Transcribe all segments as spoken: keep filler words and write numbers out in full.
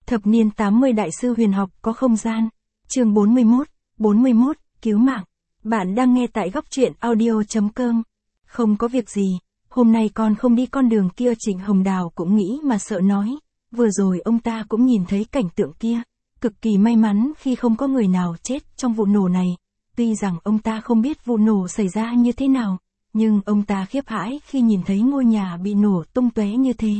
Thập niên tám mươi đại sư huyền học có không gian. Chương bốn mươi mốt, bốn mươi mốt, cứu mạng. Bạn đang nghe tại góc truyện audio chấm com. Không có việc gì, hôm nay con không đi con đường kia. Trịnh Hồng Đào cũng nghĩ mà sợ nói. Vừa rồi ông ta cũng nhìn thấy cảnh tượng kia. Cực kỳ may mắn khi không có người nào chết trong vụ nổ này. Tuy rằng ông ta không biết vụ nổ xảy ra như thế nào, nhưng ông ta khiếp hãi khi nhìn thấy ngôi nhà bị nổ tung tóe như thế.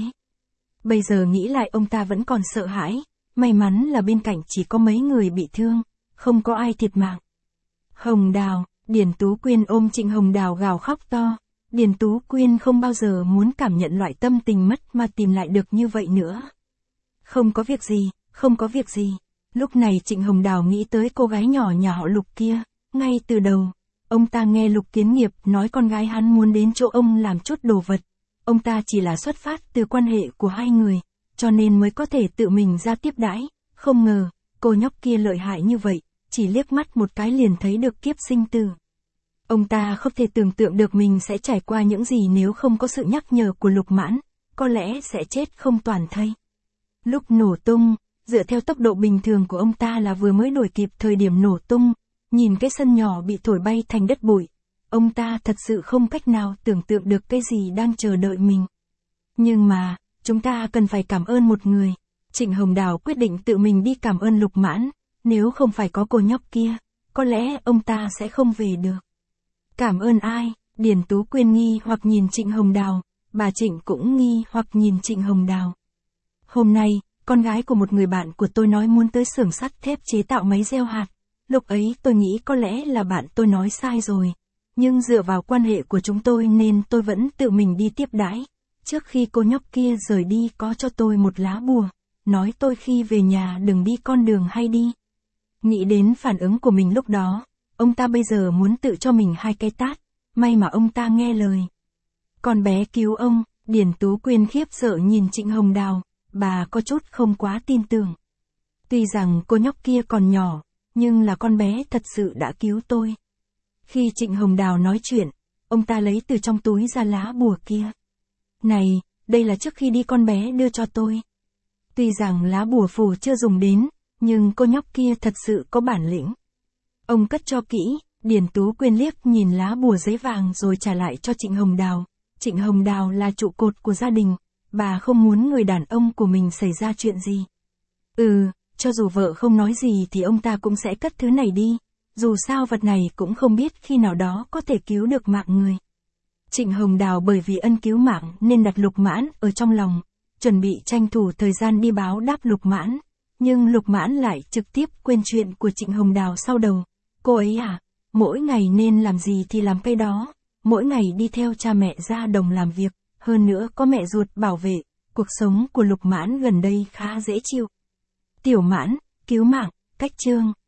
Bây giờ nghĩ lại ông ta vẫn còn sợ hãi, may mắn là bên cạnh chỉ có mấy người bị thương, không có ai thiệt mạng. Hồng Đào, Điền Tú Quyên ôm Trịnh Hồng Đào gào khóc to. Điền Tú Quyên không bao giờ muốn cảm nhận loại tâm tình mất mà tìm lại được như vậy nữa. Không có việc gì, không có việc gì. Lúc này Trịnh Hồng Đào nghĩ tới cô gái nhỏ nhà họ Lục kia. Ngay từ đầu, ông ta nghe Lục Kiến Nghiệp nói con gái hắn muốn đến chỗ ông làm chút đồ vật. Ông ta chỉ là xuất phát từ quan hệ của hai người, cho nên mới có thể tự mình ra tiếp đãi. Không ngờ, cô nhóc kia lợi hại như vậy, chỉ liếc mắt một cái liền thấy được kiếp sinh tử. Ông ta không thể tưởng tượng được mình sẽ trải qua những gì nếu không có sự nhắc nhở của Lục Mãn, có lẽ sẽ chết không toàn thây. Lúc nổ tung, dựa theo tốc độ bình thường của ông ta là vừa mới đuổi kịp thời điểm nổ tung, nhìn cái sân nhỏ bị thổi bay thành đất bụi. Ông ta thật sự không cách nào tưởng tượng được cái gì đang chờ đợi mình. Nhưng mà, chúng ta cần phải cảm ơn một người. Trịnh Hồng Đào quyết định tự mình đi cảm ơn Lục Mãn, nếu không phải có cô nhóc kia, có lẽ ông ta sẽ không về được. Cảm ơn ai? Điền Tú Quyên nghi hoặc nhìn Trịnh Hồng Đào, bà Trịnh cũng nghi hoặc nhìn Trịnh Hồng Đào. Hôm nay, con gái của một người bạn của tôi nói muốn tới xưởng sắt thép chế tạo máy gieo hạt. Lúc ấy tôi nghĩ có lẽ là bạn tôi nói sai rồi. Nhưng dựa vào quan hệ của chúng tôi nên tôi vẫn tự mình đi tiếp đãi. Trước khi cô nhóc kia rời đi có cho tôi một lá bùa, nói tôi khi về nhà đừng đi con đường hay đi. Nghĩ đến phản ứng của mình lúc đó, ông ta bây giờ muốn tự cho mình hai cái tát, may mà ông ta nghe lời. Con bé cứu ông, Điền Tú Quyên khiếp sợ nhìn Trịnh Hồng Đào, bà có chút không quá tin tưởng. Tuy rằng cô nhóc kia còn nhỏ, nhưng là con bé thật sự đã cứu tôi. Khi Trịnh Hồng Đào nói chuyện, ông ta lấy từ trong túi ra lá bùa kia. Này, đây là trước khi đi con bé đưa cho tôi. Tuy rằng lá bùa phù chưa dùng đến, nhưng cô nhóc kia thật sự có bản lĩnh. Ông cất cho kỹ, Điền Tú Quyên liếc nhìn lá bùa giấy vàng rồi trả lại cho Trịnh Hồng Đào. Trịnh Hồng Đào là trụ cột của gia đình, bà không muốn người đàn ông của mình xảy ra chuyện gì. Ừ, cho dù vợ không nói gì thì ông ta cũng sẽ cất thứ này đi. Dù sao vật này cũng không biết khi nào đó có thể cứu được mạng người. Trịnh Hồng Đào bởi vì ân cứu mạng nên đặt Lục Mãn ở trong lòng, chuẩn bị tranh thủ thời gian đi báo đáp Lục Mãn. Nhưng Lục Mãn lại trực tiếp quên chuyện của Trịnh Hồng Đào sau đầu. Cô ấy à, mỗi ngày nên làm gì thì làm cái đó, mỗi ngày đi theo cha mẹ ra đồng làm việc, hơn nữa có mẹ ruột bảo vệ, cuộc sống của Lục Mãn gần đây khá dễ chịu. Tiểu Mãn, cứu mạng, cách chương.